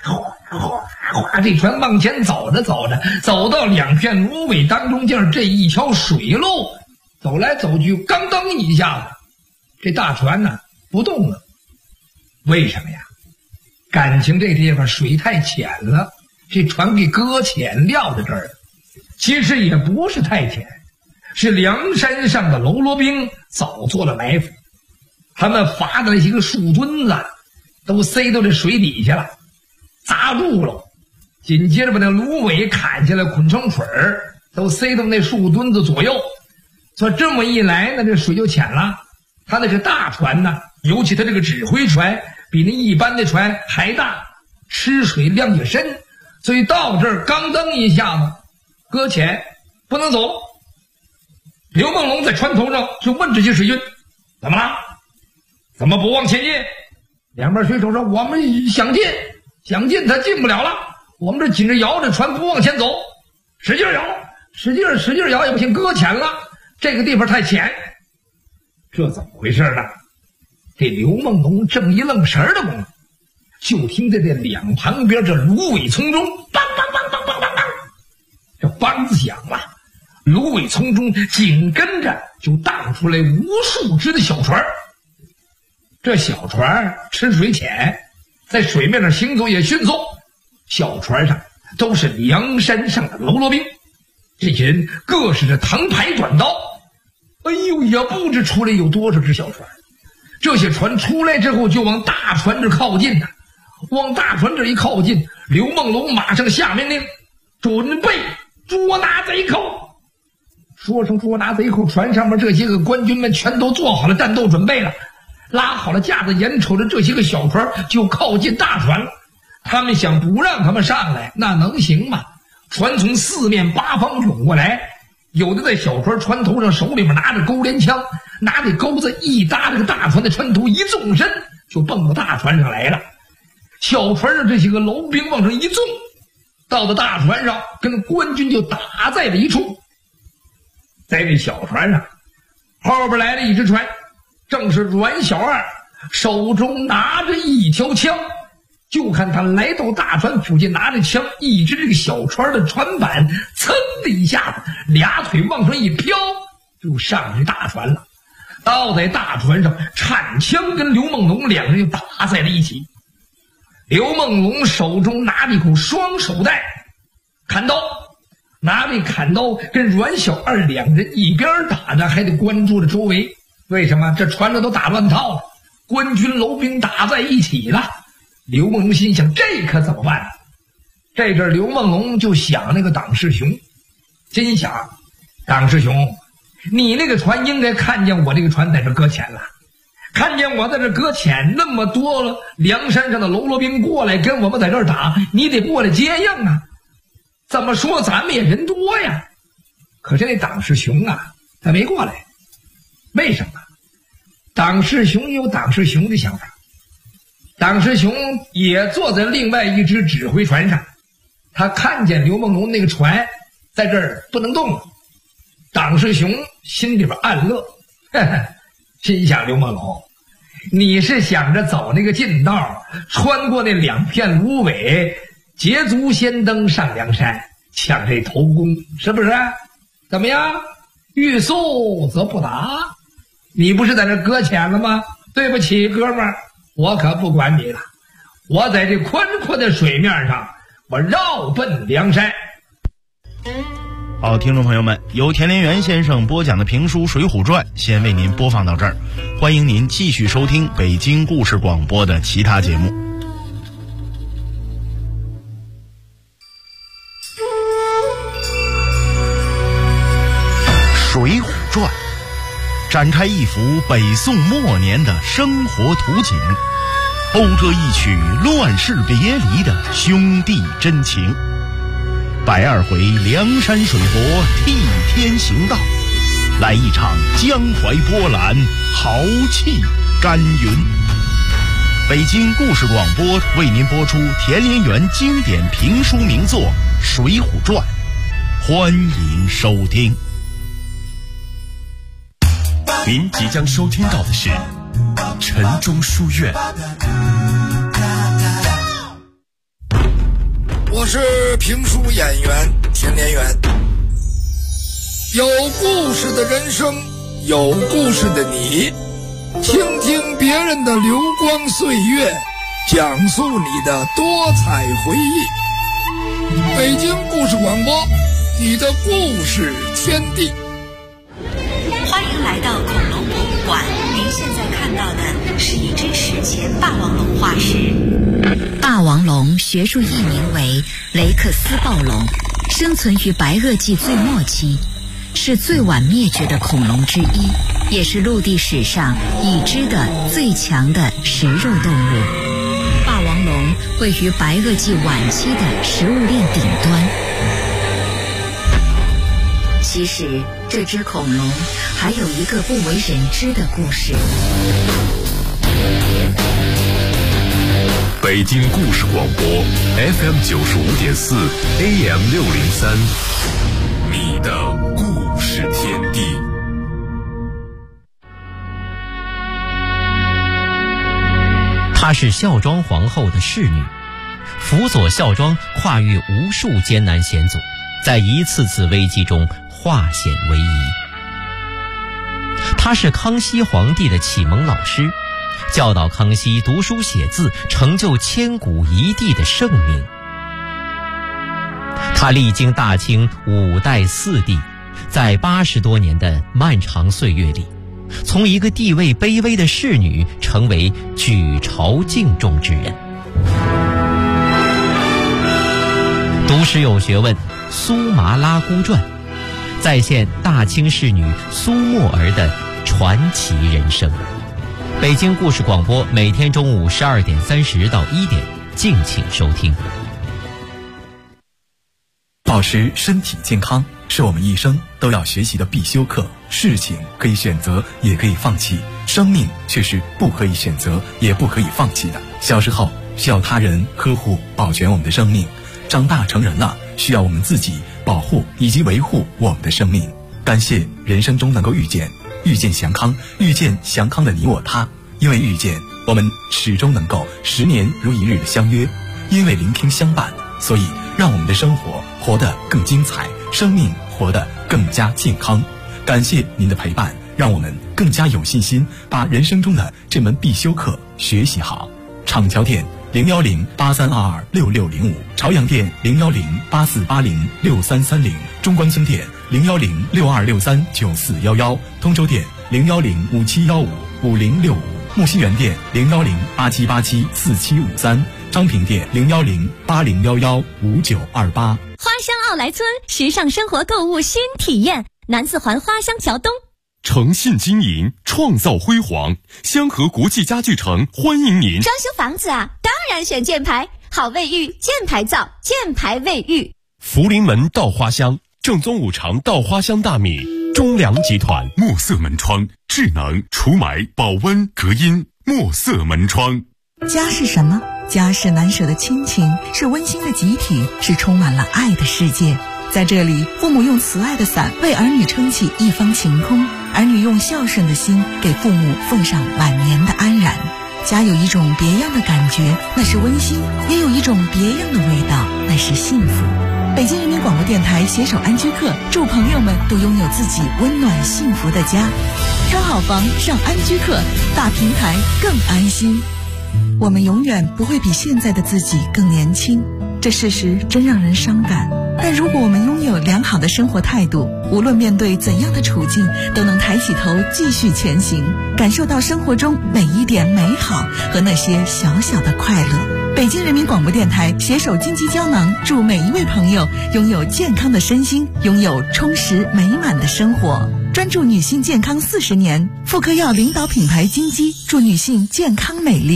哗，这船往前走着走着，走到两片芦苇当中间，这一条水路，走来走去，刚蹬一下子，这大船呢不动了。为什么呀？感情这地方水太浅了，这船给搁浅撂在这儿了。其实也不是太浅，是梁山上的喽啰兵早做了埋伏，他们伐的那些个树墩子都塞到这水底下了，砸住了。紧接着把那芦苇砍下来，捆成捆儿，都塞到那树墩子左右。所以这么一来呢，这水就浅了。他那是大船呢，尤其他这个指挥船比那一般的船还大，吃水量也深，所以到这儿刚蹬一下子，搁浅不能走。刘梦龙在船头上就问这些水军：怎么了？怎么不往前进？两边水手说：我们想进他进不了了，我们这紧着摇着船不往前走，使劲摇，使劲摇也不行，搁浅了，这个地方太浅。这怎么回事呢？这刘梦龙正一愣神的功夫，就听在这两旁边这芦苇丛中梆梆梆梆梆梆梆，这梆子响了，芦苇丛中紧跟着就荡出来无数只的小船。这小船吃水浅，在水面上行走也迅速，小船上都是梁山上的喽啰兵，这些人各是这藤牌短刀，哎呦，也不知出来有多少只小船。这些船出来之后就往大船这靠近呢，往大船这一靠近，刘梦龙马上下命令，准备捉拿贼寇。说声捉拿贼寇，船上面这些个官军们全都做好了战斗准备了，拉好了架子，眼瞅着这些个小船就靠近大船了。他们想不让他们上来，那能行吗？船从四面八方涌过来，有的在小船船头上手里面拿着钩镰枪，拿着钩子一搭这个大船的船头，一纵身就蹦到大船上来了。小船上这些个喽兵往上一纵，到了大船上跟官军就打在了一处。在这小船上后边来了一只船，正是阮小二，手中拿着一条枪。就看他来到大船附近，拿着枪一支这个小船的船板，噌的一下子俩腿往上一飘，就上去大船了。倒在大船上，铲枪跟刘梦龙两人就打在了一起。刘梦龙手中拿着一口双手袋砍刀，拿着砍刀跟阮小二两人一边打着，还得关注着周围。为什么？这船上都打乱套了，官军喽兵打在一起了。刘梦龙心想，这可怎么办？这阵刘梦龙就想那个党世雄，心想，党世雄，你那个船应该看见我这个船在这搁浅了，看见我在这搁浅，那么多了梁山上的喽啰兵过来跟我们在这儿打，你得过来接应啊。怎么说咱们也人多呀。可是那党世雄啊，他没过来。为什么？党世雄有党世雄的想法，党世雄也坐在另外一只指挥船上，他看见刘梦龙那个船在这儿不能动了。党世雄心里边暗乐，呵呵，心想刘梦龙，你是想着走那个近道，穿过那两片芦苇，捷足先登上梁山，抢这头功，是不是？怎么样？欲速则不达。你不是在这搁浅了吗？对不起，哥们儿，我可不管你了。我在这宽阔的水面上，我绕奔梁山。 好，听众朋友们，由田连元先生播讲的评书《水浒传》先为您播放到这儿，欢迎您继续收听北京故事广播的其他节目。《水浒传》展开一幅北宋末年的生活图景，讴歌一曲乱世别离的兄弟真情。120回梁山水泊替天行道，来一场江淮波澜，豪气干云。北京故事广播为您播出田连元经典评书名作《水浒传》，欢迎收听。 您即将收听到的是晨钟书院。 我是评书演员田连元。有故事的人生，有故事的你，倾听别人的流光岁月，讲述你的多彩回忆。北京故事广播，你的故事天地。 欢迎来到恐龙博物馆，您现在看到的是一只史前霸王龙化石。霸王龙学术译名为雷克斯暴龙，生存于白垩纪最末期，是最晚灭绝的恐龙之一，也是陆地史上已知的最强的食肉动物。霸王龙位于白垩纪晚期的食物链顶端。其实这只恐龙还有一个不为人知的故事。 北京故事广播 FM 95.4 AM 603，你的故事天地。 她是孝庄皇后的侍女，辅佐孝庄跨越无数艰难险阻，在一次次危机中化险为夷。她是康熙皇帝的启蒙老师，教导康熙读书写字，成就千古一帝的盛名。他历经大清5代4帝，在80多年的漫长岁月里，从一个地位卑微的侍女成为举朝敬重之人。读史有学问，苏麻拉姑传再现大清侍女苏沫儿的传奇人生。北京故事广播每天中午12点30到1点，敬请收听。 保持身体健康是我们一生都要学习的必修课。事情可以选择，也可以放弃，生命却是不可以选择，也不可以放弃的。小时候需要他人呵护保全我们的生命，长大成人了，需要我们自己保护以及维护我们的生命。感谢人生中能够遇见祥康，遇见祥康的你我他。因为遇见，我们始终能够10年如一日的相约；因为聆听相伴，所以让我们的生活活得更精彩，生命活得更加健康。感谢您的陪伴，让我们更加有信心把人生中的这门必修课学习好。厂桥店01083226605，朝阳店01084806330，中关村店01062639411，通州店01057155065，木樨园店01087874753，张平店01080115928。 花乡奥莱村时尚生活购物新体验，南四环花乡桥东。 诚信经营，创造辉煌，香河国际家具城欢迎您。 装修房子啊，当然选箭牌，好卫浴，箭牌造，箭牌卫浴。 福临门稻花香，正宗5常稻花香大米。中粮集团墨色门窗，智能除霾、保温、隔音。墨色门窗。 家是什么？家是难舍的亲情，是温馨的集体，是充满了爱的世界。在这里，父母用慈爱的伞为儿女撑起一方晴空，儿女用孝顺的心给父母奉上晚年的安然。家有一种别样的感觉，那是温馨；也有一种别样的味道，那是幸福。北京人民广播电台携手安居客，祝朋友们都拥有自己温暖幸福的家。挑好房上安居客，大平台更安心。我们永远不会比现在的自己更年轻，这事实真让人伤感。但如果我们拥有良好的生活态度，无论面对怎样的处境，都能抬起头继续前行，感受到生活中每一点美好和那些小小的快乐。北京人民广播电台携手金鸡胶囊，祝每一位朋友拥有健康的身心，拥有充实美满的生活。专注女性健康40年，妇科药领导品牌金鸡，祝女性健康美丽。